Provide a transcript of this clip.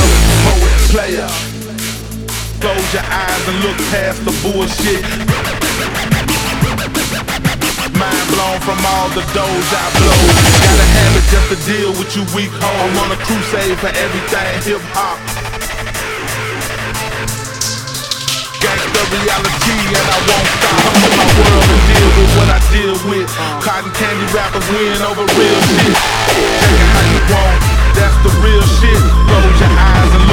Poet, player. Close your eyes and look past the bullshit. Mind blown from all the doors I blow. Gotta have it just to deal with you weak hoes. I'm on a crusade for everything hip hop. Gangsta reality and I won't stop. I'm in my world and deal with what I deal with. Cotton candy rappers win over real shit. Take it how you want, that's the real shit. Close your eyes and